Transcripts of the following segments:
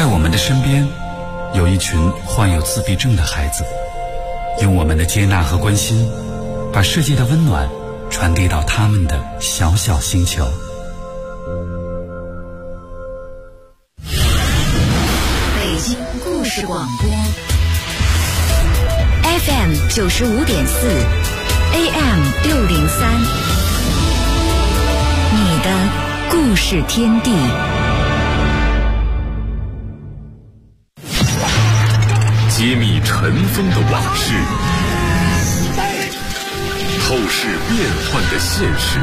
在我们的身边，有一群患有自闭症的孩子，用我们的接纳和关心，把世界的温暖传递到他们的小小星球。 北京故事广播 FM 95.4 AM 603，你的故事天地。 揭秘尘封的往事，透视变幻的现实，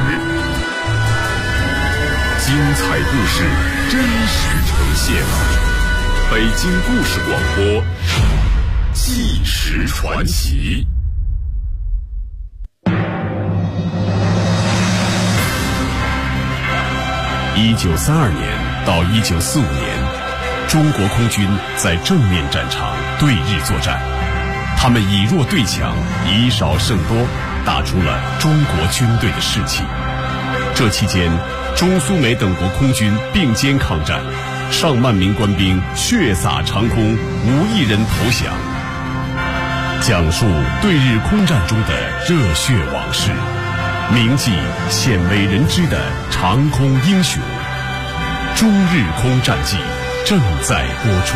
精彩故事真实呈现。北京故事广播，纪实传奇。1932年到1945年，中国空军在正面战场对日作战，他们以弱对强，以少胜多，打出了中国军队的士气。这期间，中苏美等国空军并肩抗战，上万名官兵血洒长空，无一人投降。讲述对日空战中的热血往事，铭记鲜为人知的长空英雄。中日空战记正在播出。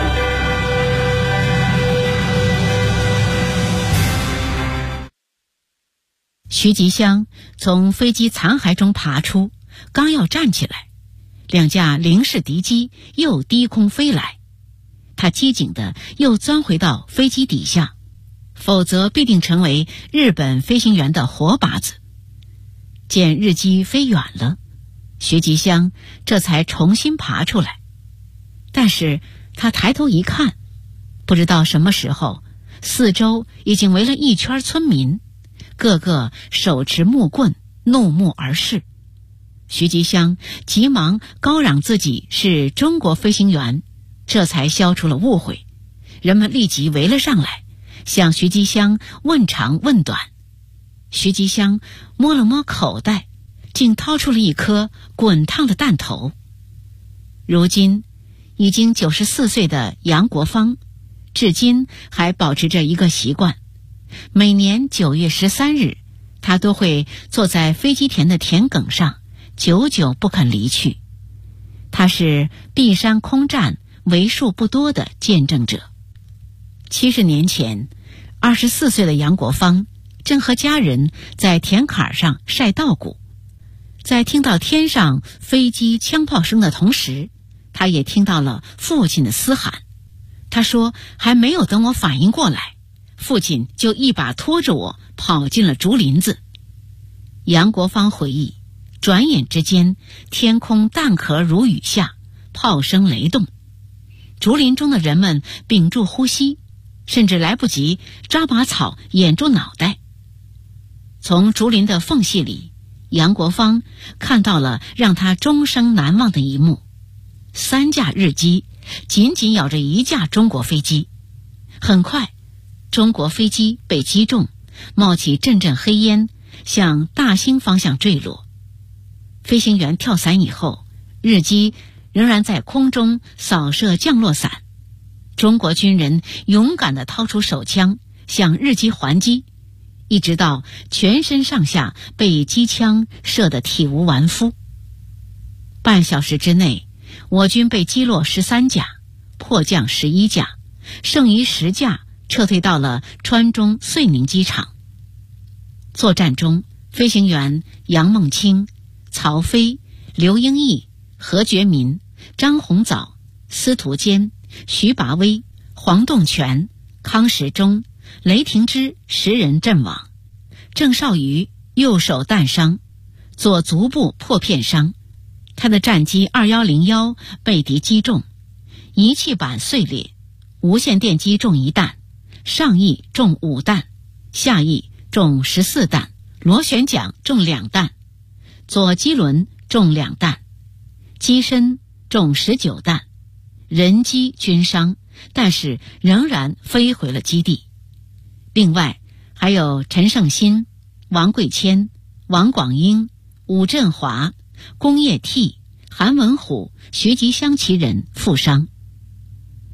徐吉湘从飞机残骸中爬出，刚要站起来，两架零式敌机又低空飞来，他机警地又钻回到飞机底下，否则必定成为日本飞行员的活靶子。见日机飞远了，徐吉湘这才重新爬出来，但是他抬头一看，不知道什么时候，四周已经围了一圈村民，个个手持木棍，怒目而视。徐吉湘急忙高嚷自己是中国飞行员，这才消除了误会。人们立即围了上来，向徐吉湘问长问短。徐吉湘摸了摸口袋，竟掏出了一颗滚烫的弹头。如今已经94岁的杨国芳，至今还保持着一个习惯，每年9月13日，他都会坐在飞机田的田埂上，久久不肯离去。他是璧山空战为数不多的见证者。70年前，24岁的杨国芳正和家人在田坎上晒稻谷，在听到天上飞机枪炮声的同时，他也听到了父亲的嘶喊。他说，还没有等我反应过来，父亲就一把拖着我跑进了竹林子。杨国芳回忆，转眼之间，天空弹壳如雨下，炮声雷动，竹林中的人们屏住呼吸，甚至来不及抓把草掩住脑袋。从竹林的缝隙里，杨国芳看到了让他终生难忘的一幕：3架日机紧紧咬着1架中国飞机。很快，中国飞机被击中，冒起阵阵黑烟，向大兴方向坠落。飞行员跳伞以后，日机仍然在空中扫射降落伞。中国军人勇敢地掏出手枪，向日机还击，一直到全身上下被机枪射得体无完肤。半小时之内，我军被击落13架，迫降11架，剩余10架撤退到了川中遂宁机场。作战中，飞行员杨梦清、曹飞、刘英义、何觉民、张洪藻、司徒坚、徐拔威、黄栋全、康时中、雷霆之10人阵亡，郑少瑜右手弹伤，左足部破片伤。他的战机2101被敌击中，仪器板碎裂，无线电机中1弹，上翼中5弹，下翼中14弹，螺旋桨中2弹，左机轮中2弹，机身中19弹，人机均伤，但是仍然飞回了基地。另外还有陈胜新、王贵谦、王广英、武振华、龚业娣、韩文虎、徐吉湘其人负伤。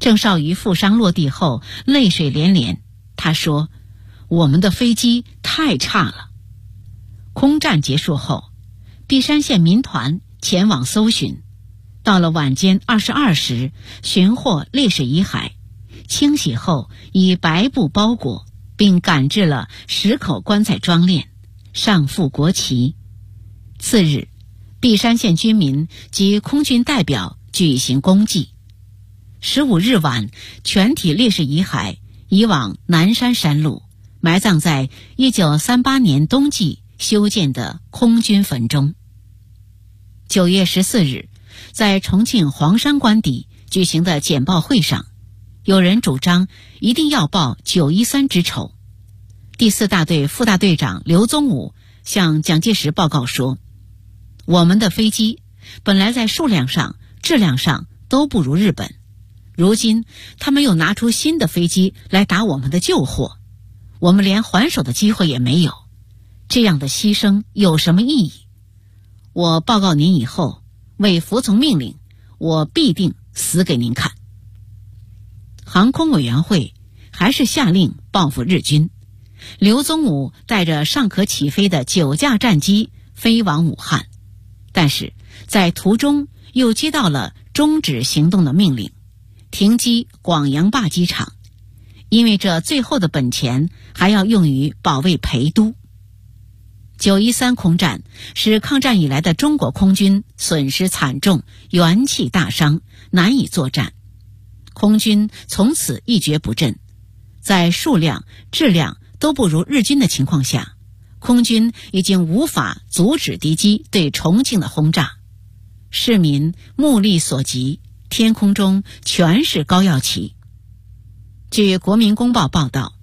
郑绍瑜负伤落地后泪水连连，他说：“我们的飞机太差了。”空战结束后，璧山县民团前往搜寻，到了晚间22时，寻获烈士遗骸，清洗后以白布包裹，并赶制了10口棺材装殓，上附国旗。次日，璧山县居民及空军代表举行公祭。15日晚，全体烈士遗骸移往南山山路，埋葬在1938年冬季修建的空军坟中。9月14日，在重庆黄山关底举行的简报会上，有人主张一定要报913之仇。第4大队副大队长刘宗武向蒋介石报告说：“我们的飞机本来在数量上、质量上都不如日本，如今他们又拿出新的飞机来打我们的旧货，我们连还手的机会也没有，这样的牺牲有什么意义？我报告您以后，为服从命令，我必定死给您看。”航空委员会还是下令报复日军。刘宗武带着尚可起飞的9架战机飞往武汉，但是在途中又接到了终止行动的命令，停机广阳坝机场，因为这最后的本钱还要用于保卫陪都。913空战使抗战以来的中国空军损失惨重，元气大伤，难以作战。空军从此一蹶不振，在数量、质量都不如日军的情况下，空军已经无法阻止敌机对重庆的轰炸。市民目力所及，天空中全是高耀旗。据国民公报报道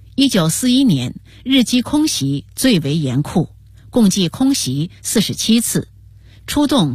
，1941年日机空袭最为严酷，共计空袭47次，出动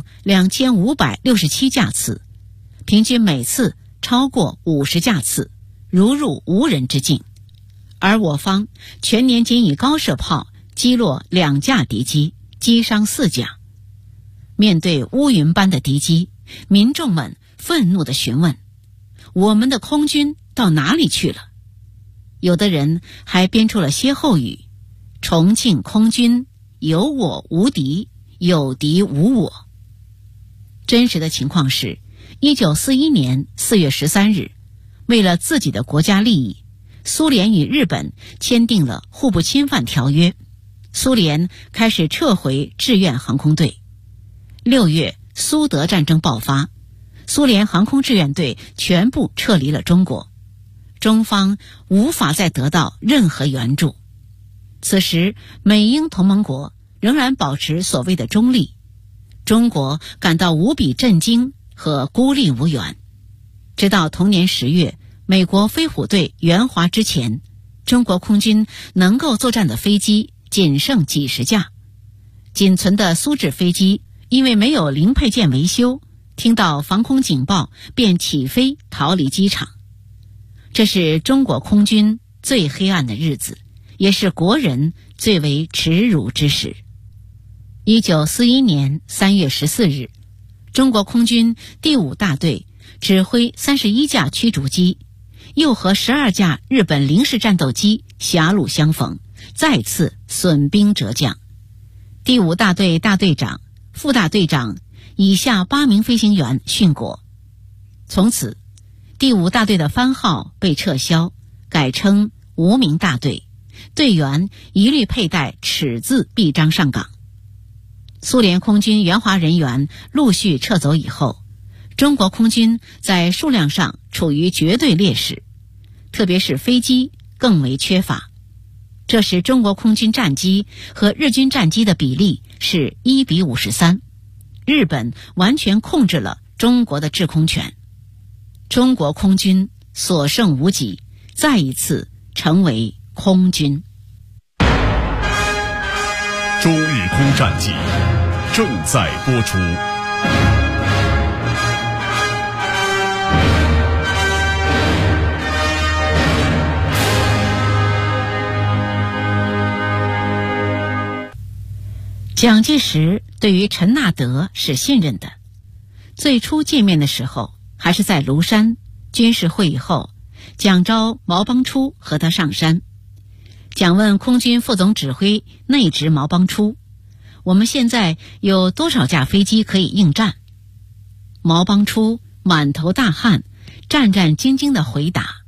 2567架次，平均每次超过50架次，如入无人之境。而我方全年仅以高射炮击落2架敌机，击伤4架。面对乌云般的敌机，民众们愤怒地询问：我们的空军到哪里去了？有的人还编出了歇后语：重庆空军有我无敌，有敌无我。真实的情况是，1941年4月13日，为了自己的国家利益，苏联与日本签订了互不侵犯条约，苏联开始撤回志愿航空队。6月，苏德战争爆发，苏联航空志愿队全部撤离了中国，中方无法再得到任何援助。此时，美英同盟国仍然保持所谓的中立，中国感到无比震惊和孤立无援。直到同年10月，美国飞虎队援华之前，中国空军能够作战的飞机仅剩几十架，仅存的苏制飞机因为没有零配件维修，听到防空警报便起飞逃离机场。这是中国空军最黑暗的日子，也是国人最为耻辱之时。1941年3月14日，中国空军第5大队指挥31架驱逐机，又和12架日本零式战斗机狭路相逢，再次损兵折将。第5大队大队长、副大队长以下8名飞行员殉国。从此，第5大队的番号被撤销，改称无名大队，队员一律佩戴耻字臂章上岗。苏联空军援华人员陆续撤走以后，中国空军在数量上处于绝对劣势，特别是飞机更为缺乏。这时中国空军战机和日军战机的比例是1:53，日本完全控制了中国的制空权。中国空军所剩无几，再一次成为空军。 中日空战记正在播出。 蒋介石对于陈纳德是信任的，最初见面的时候还是在庐山， 军事会议后，蒋召毛邦初和他上山。蒋问空军副总指挥内职毛邦初，我们现在有多少架飞机可以应战？毛邦初满头大汗，战战兢兢地回答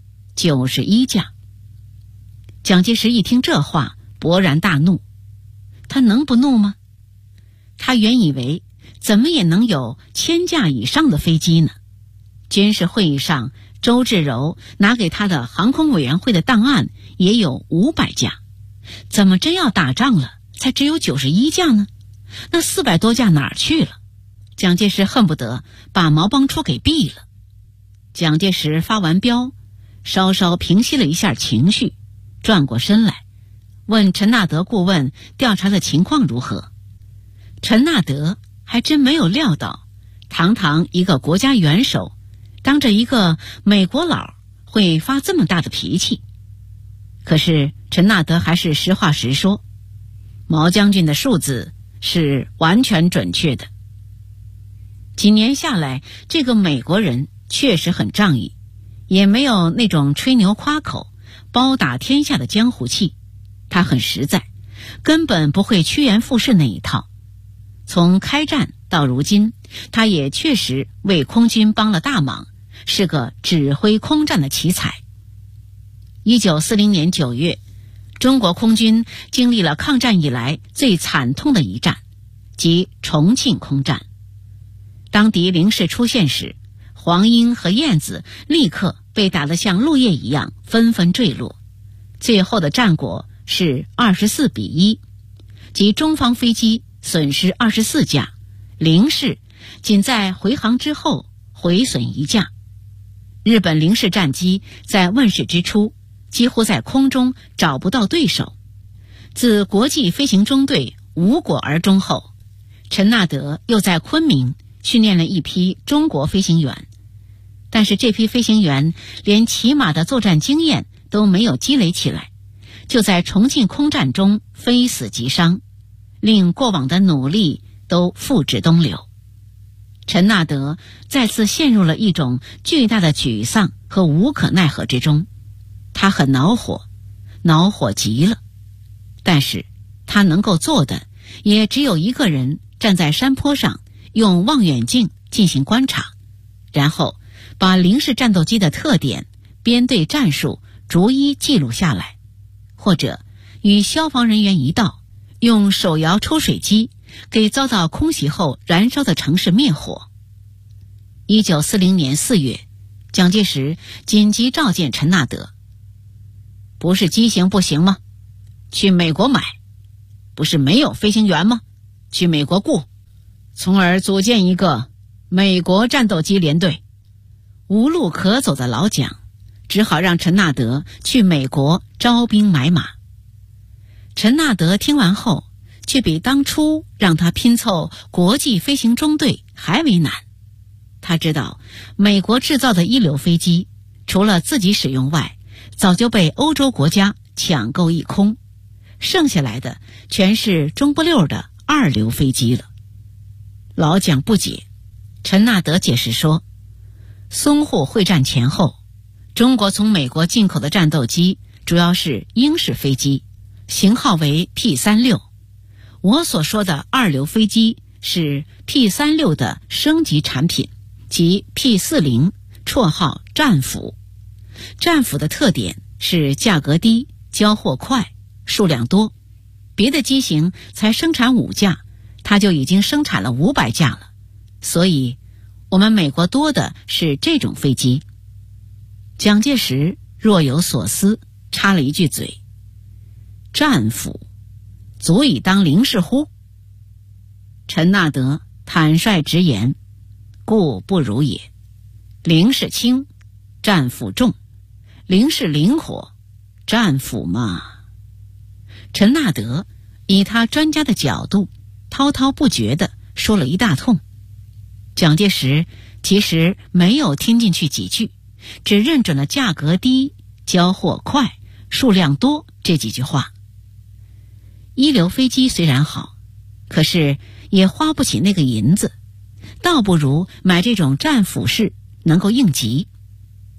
：91架。蒋介石一听这话，勃然大怒。他能不怒吗？他原以为怎么也能有1000架以上的飞机呢。军事会议上，周至柔拿给他的航空委员会的档案也有500架，怎么真要打仗了，才只有91架呢？那400多架哪儿去了？蒋介石恨不得把毛邦初给毙了。蒋介石发完飙，稍稍平息了一下情绪，转过身来问陈纳德顾问调查的情况如何。陈纳德还真没有料到，堂堂一个国家元首，当着一个美国佬会发这么大的脾气。可是陈纳德还是实话实说，毛将军的数字是完全准确的。几年下来，这个美国人确实很仗义，也没有那种吹牛夸口、包打天下的江湖气。他很实在，根本不会趋炎附势那一套。从开战到如今，他也确实为空军帮了大忙，是个指挥空战的奇才。1940年9月，中国空军经历了抗战以来最惨痛的一战，即重庆空战。当敌零式出现时，黄英和燕子立刻被打得像落叶一样纷纷坠落，最后的战果是24-1，即中方飞机损失24架，零式仅在回航之后毁损1架。日本零式战机在问世之初，几乎在空中找不到对手。自国际飞行中队无果而终后，陈纳德又在昆明训练了一批中国飞行员，但是这批飞行员连起码的作战经验都没有积累起来，就在重庆空战中非死即伤，令过往的努力都付之东流。陈纳德再次陷入了一种巨大的沮丧和无可奈何之中，他很恼火极了。但是他能够做的也只有一个人站在山坡上，用望远镜进行观察，然后把零式战斗机的特点、编队战术逐一记录下来，或者与消防人员一道，用手摇抽水机给遭到空袭后燃烧的城市灭火。1940年4月，蒋介石紧急召见陈纳德。不是机型不行吗？去美国买。不是没有飞行员吗？去美国雇，从而组建一个美国战斗机联队。无路可走的老蒋只好让陈纳德去美国招兵买马。陈纳德听完后，却比当初让他拼凑国际飞行中队还为难。他知道美国制造的一流飞机除了自己使用外，早就被欧洲国家抢购一空，剩下来的全是中不溜的二流飞机了。老蒋不解，陈纳德解释说，淞沪会战前后，中国从美国进口的战斗机主要是英式飞机，型号为 P-36。我所说的二流飞机是 P-36的升级产品，即 P-40， 绰号战斧。战斧的特点是价格低、交货快、数量多，别的机型才生产5架，它就已经生产了500架了，所以我们美国多的是这种飞机。蒋介石若有所思，插了一句嘴：战斧足以当零式乎？陈纳德坦率直言：故不如也。零式轻，战斧重；零式灵活，战斧嘛。陈纳德以他专家的角度滔滔不绝地说了一大通。蒋介石其实没有听进去几句，只认准了价格低、交货快、数量多这几句话。一流飞机虽然好，可是也花不起那个银子，倒不如买这种战斧式能够应急。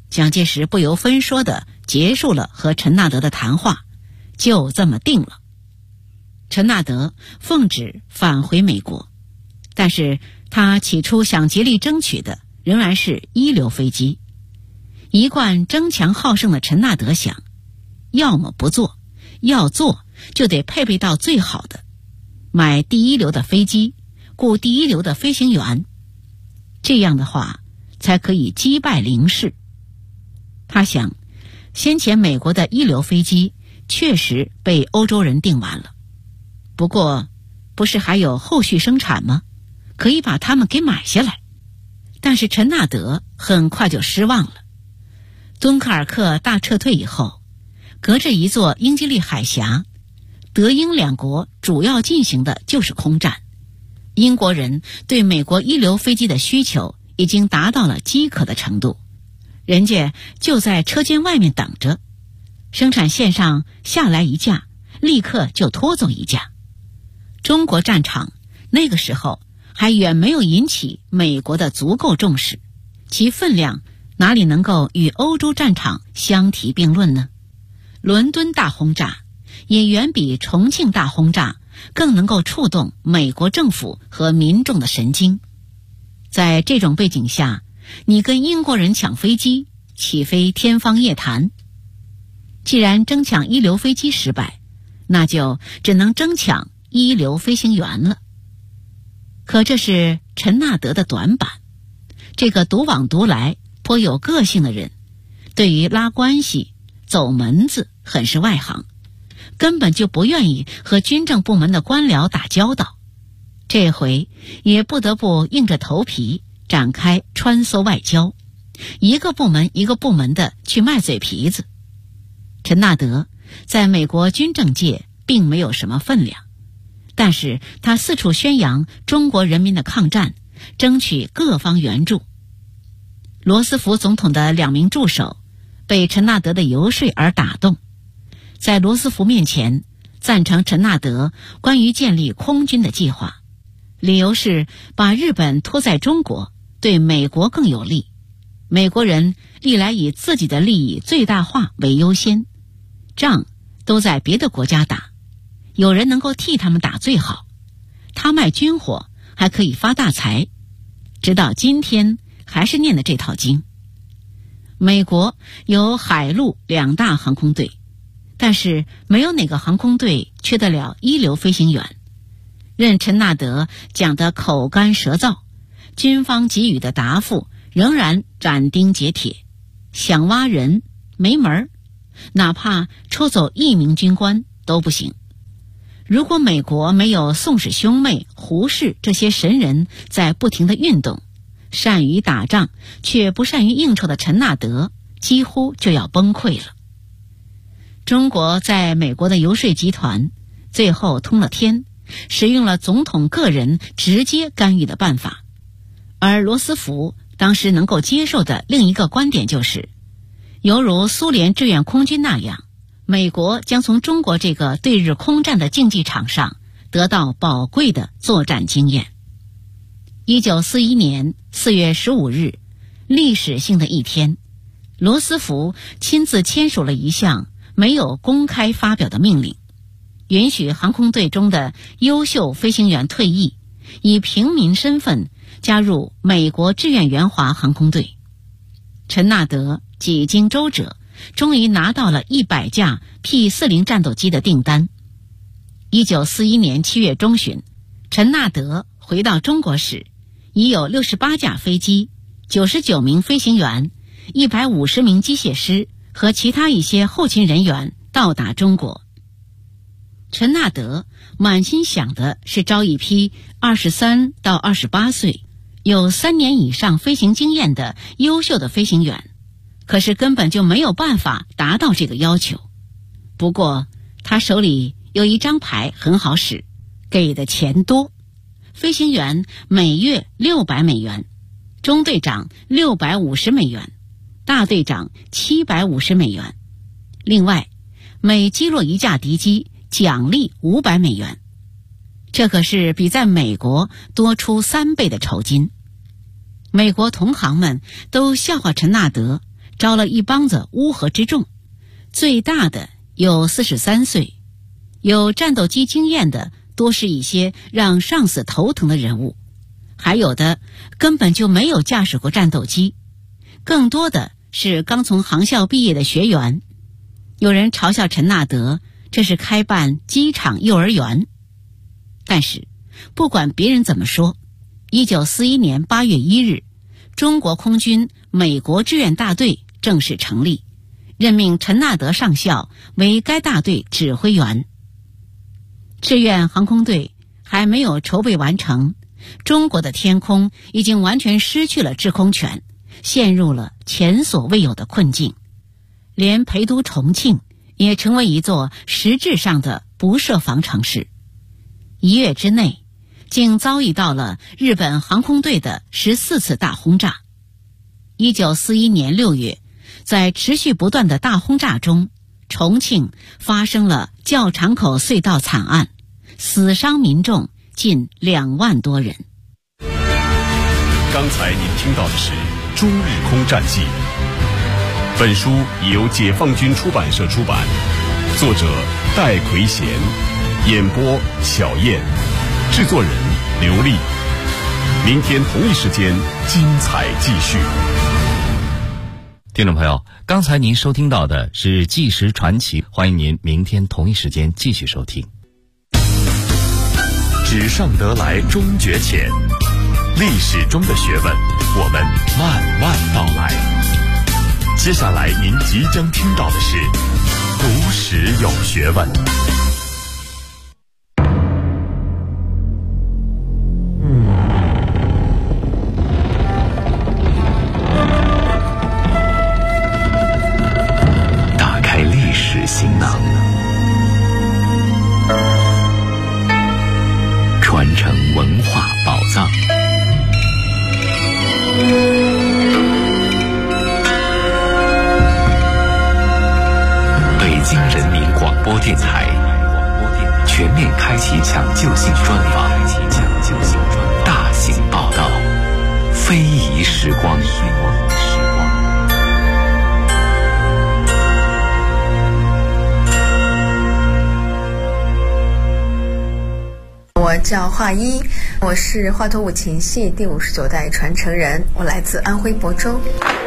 蒋介石不由分说地结束了和陈纳德的谈话，就这么定了。陈纳德奉旨返回美国，但是他起初想竭力争取的仍然是一流飞机。一贯争强好胜的陈纳德想，要么不做，要做就得配备到最好的，买第一流的飞机，雇第一流的飞行员，这样的话才可以击败林氏。他想，先前美国的一流飞机确实被欧洲人订完了，不过不是还有后续生产吗？可以把它们给买下来。但是陈纳德很快就失望了。敦刻尔克大撤退以后，隔着一座英吉利海峡，德英两国主要进行的就是空战。英国人对美国一流飞机的需求已经达到了饥渴的程度，人家就在车间外面等着，生产线上下来一架，立刻就拖走一架。中国战场那个时候还远没有引起美国的足够重视，其分量哪里能够与欧洲战场相提并论呢？伦敦大轰炸也远比重庆大轰炸更能够触动美国政府和民众的神经。在这种背景下，你跟英国人抢飞机，岂非天方夜谭？既然争抢一流飞机失败，那就只能争抢一流飞行员了。可这是陈纳德的短板。这个独往独来、颇有个性的人，对于拉关系、走门子很是外行，根本就不愿意和军政部门的官僚打交道。这回也不得不硬着头皮展开穿梭外交，一个部门一个部门的去卖嘴皮子。陈纳德在美国军政界并没有什么分量，但是他四处宣扬中国人民的抗战，争取各方援助。罗斯福总统的2名助手被陈纳德的游说而打动，在罗斯福面前赞成陈纳德关于建立空军的计划，理由是把日本拖在中国对美国更有利，美国人历来以自己的利益最大化为优先，仗都在别的国家打，有人能够替他们打最好，他卖军火还可以发大财，直到今天还是念的这套经。美国有海陆2大航空队，但是没有哪个航空队缺得了一流飞行员。任陈纳德讲得口干舌燥，军方给予的答复仍然斩钉截铁，想挖人没门儿，哪怕抽走1名军官都不行。如果美国没有宋氏兄妹、胡氏这些神人在不停地运动，善于打仗却不善于应酬的陈纳德几乎就要崩溃了。中国在美国的游说集团最后通了天，使用了总统个人直接干预的办法，而罗斯福当时能够接受的另一个观点就是，犹如苏联志愿空军那样，美国将从中国这个对日空战的竞技场上得到宝贵的作战经验。1941年4月15日，历史性的一天，罗斯福亲自签署了一项没有公开发表的命令，允许航空队中的优秀飞行员退役，以平民身份加入美国志愿援华航空队。陈纳德几经周折，终于拿到了100架 P-40 战斗机的订单。1941年7月中旬，陈纳德回到中国时，已有68架飞机、99名飞行员、150名机械师和其他一些后勤人员到达中国。陈纳德满心想的是招一批23到28岁、有3年以上飞行经验的优秀的飞行员，可是根本就没有办法达到这个要求。不过他手里有一张牌很好使，给的钱多，飞行员每月600美元，中队长650美元，大队长750美元。另外，每击落一架敌机，奖励500美元。这可是比在美国多出3倍的酬金。美国同行们都笑话陈纳德招了一帮子乌合之众，最大的有43岁，有战斗机经验的多是一些让上司头疼的人物，还有的根本就没有驾驶过战斗机，更多的是刚从航校毕业的学员。有人嘲笑陈纳德这是开办机场幼儿园。但是不管别人怎么说，1941年8月1日，中国空军美国志愿大队正式成立，任命陈纳德上校为该大队指挥员。志愿航空队还没有筹备完成，中国的天空已经完全失去了制空权，陷入了前所未有的困境。连陪都重庆也成为一座实质上的不设防城市。1月之内，竟遭遇到了日本航空队的14次大轰炸。1941年6月，在持续不断的大轰炸中，重庆发生了窖肠口隧道惨案，死伤民众近2万多人。 刚才您听到的是《中日空战记》，本书由解放军出版社出版，作者戴奎贤，演播小燕，制作人刘丽。明天同一时间精彩继续。 听众朋友，刚才您收听到的是《纪实传奇》，欢迎您明天同一时间继续收听。 纸上得来终觉浅，历史中的学问，我们慢慢道来。接下来您即将听到的是古史有学问。 打开历史行囊，传承文化宝藏。北京人民广播电台全面开启抢救性专访，大型报道，非遗时光。 我叫华一，我是华佗五禽戏第59代传承人，我来自安徽亳州。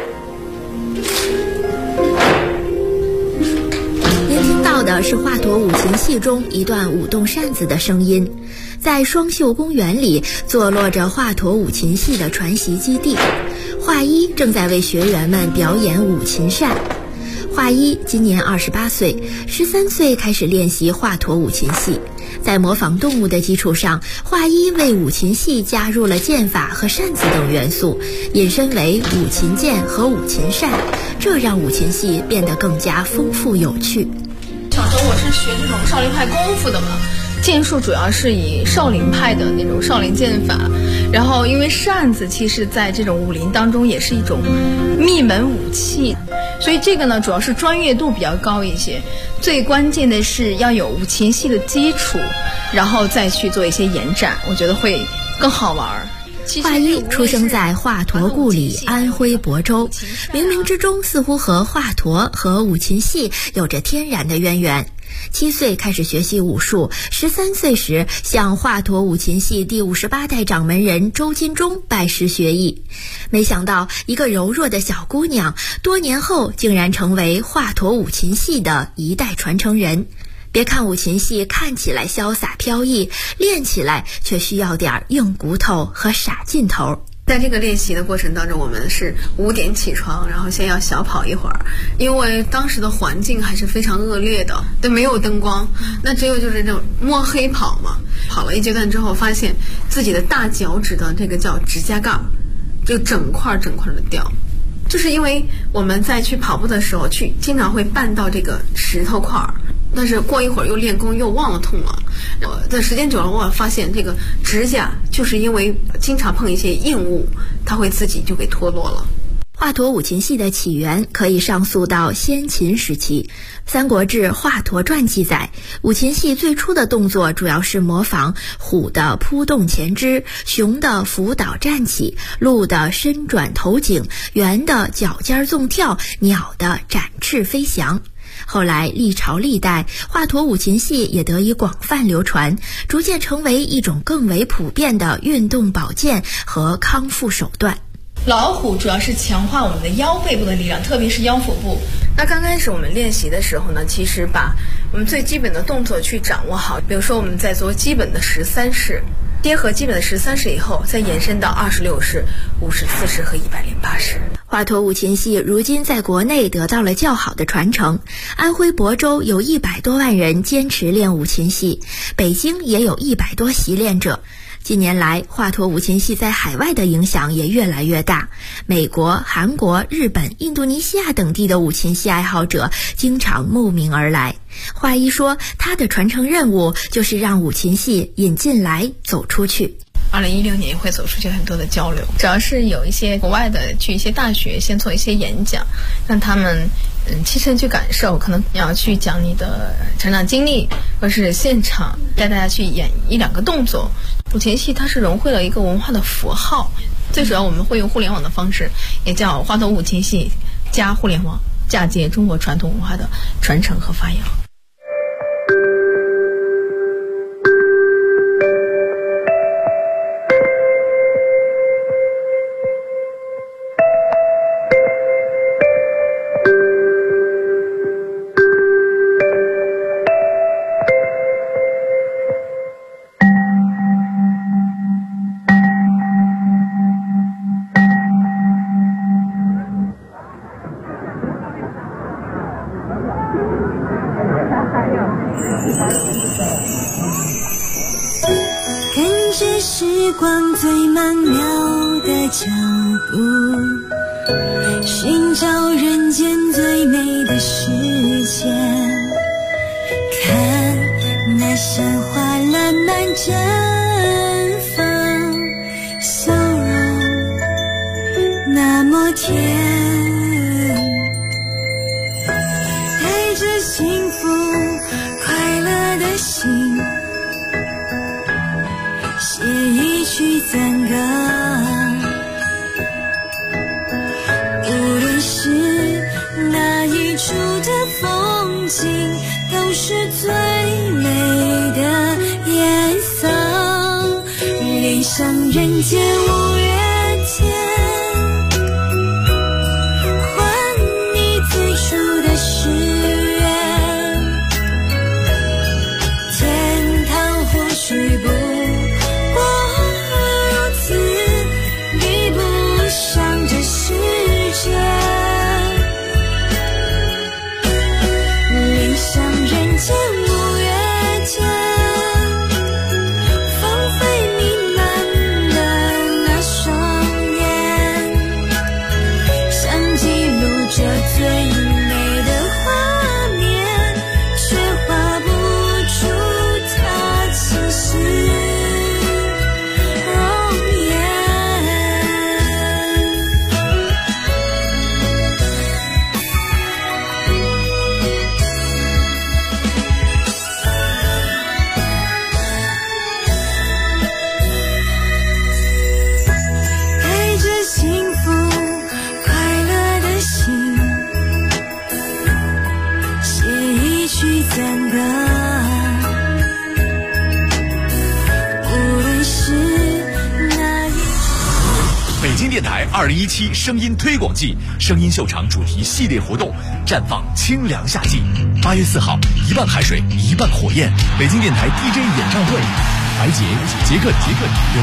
您听到的是华佗五禽戏中一段舞动扇子的声音。在双秀公园里坐落着华佗五禽戏的传习基地，华一正在为学员们表演五禽扇。华一今年28岁，13岁开始练习华佗五禽戏。在模仿动物的基础上，华一为五禽戏加入了剑法和扇子等元素，引申为五禽剑和五禽扇，这让五禽戏变得更加丰富有趣。 小时候我是学这种少林派功夫的嘛，剑术主要是以少林派的那种少林剑法，然后因为扇子其实在这种武林当中也是一种秘门武器，所以这个呢主要是专业度比较高一些，最关键的是要有五禽戏的基础，然后再去做一些延展，我觉得会更好玩。 华一出生在华佗故里安徽亳州，冥冥之中似乎和华佗和五禽戏有着天然的渊源。7岁开始学习武术，13岁时向华佗五禽戏第58代掌门人周金忠拜师学艺。没想到一个柔弱的小姑娘，多年后竟然成为华佗五禽戏的一代传承人。别看五禽戏看起来潇洒飘逸，练起来却需要点硬骨头和傻劲头。 在这个练习的过程当中，我们是5点起床，然后先要小跑一会儿，因为当时的环境还是非常恶劣的，对，没有灯光，那只有就是这种摸黑跑嘛。跑了一阶段之后，发现自己的大脚趾的这个叫指甲盖就整块的掉，就是因为我们在去跑步的时候经常会绊到这个石头块，但是过一会儿又练功又忘了痛了。在时间久了，我发现这个指甲就是因为经常碰一些硬物，它会自己就给脱落了。 华佗五禽戏的起源可以上溯到先秦时期。《三国志·华佗传》记载，五禽戏最初的动作主要是模仿虎的扑动前肢，熊的伏倒站起，鹿的伸转头颈，猿的脚尖纵跳，鸟的展翅飞翔。后来历朝历代，华佗五禽戏也得以广泛流传，逐渐成为一种更为普遍的运动保健和康复手段。 老虎主要是强化我们的腰背部的力量，特别是腰腹部。那刚开始我们练习的时候呢，其实把我们最基本的动作去掌握好，比如说我们在做基本的13式，结合基本的13式以后，再延伸到26式、54式和108式。 华佗五禽戏如今在国内得到了较好的传承，安徽亳州有100多万人坚持练五禽戏，北京也有100多习练者。近年来，华佗五禽戏在海外的影响也越来越大，美国、韩国、日本、印度尼西亚等地的五禽戏爱好者经常慕名而来。华一说，他的传承任务就是让五禽戏引进来走出去。 2016年会走出去很多的交流，主要是有一些国外的去一些大学先做一些演讲，让他们亲身去感受，可能你要去讲你的成长经历，或是现场带大家去演1-2个动作。五禽戏它是融汇了一个文化的符号，最主要我们会用互联网的方式，也叫华佗五禽戏加互联网，嫁接中国传统文化的传承和发扬。 跟着时光最曼妙的脚步，寻找人间最美的世界，看那鲜花烂漫绽放，笑容那么甜，带着幸福快乐的心，写一曲赞歌，无论是哪一处的风景，都是最美的颜色，恋上人间五月天，还你最初的誓愿，天堂或许不电台2017声音推广季声音秀场主题系列活动，绽放清凉夏季。8月4号，1半海水，1半火焰，北京电台 DJ 演唱会，白洁、杰克、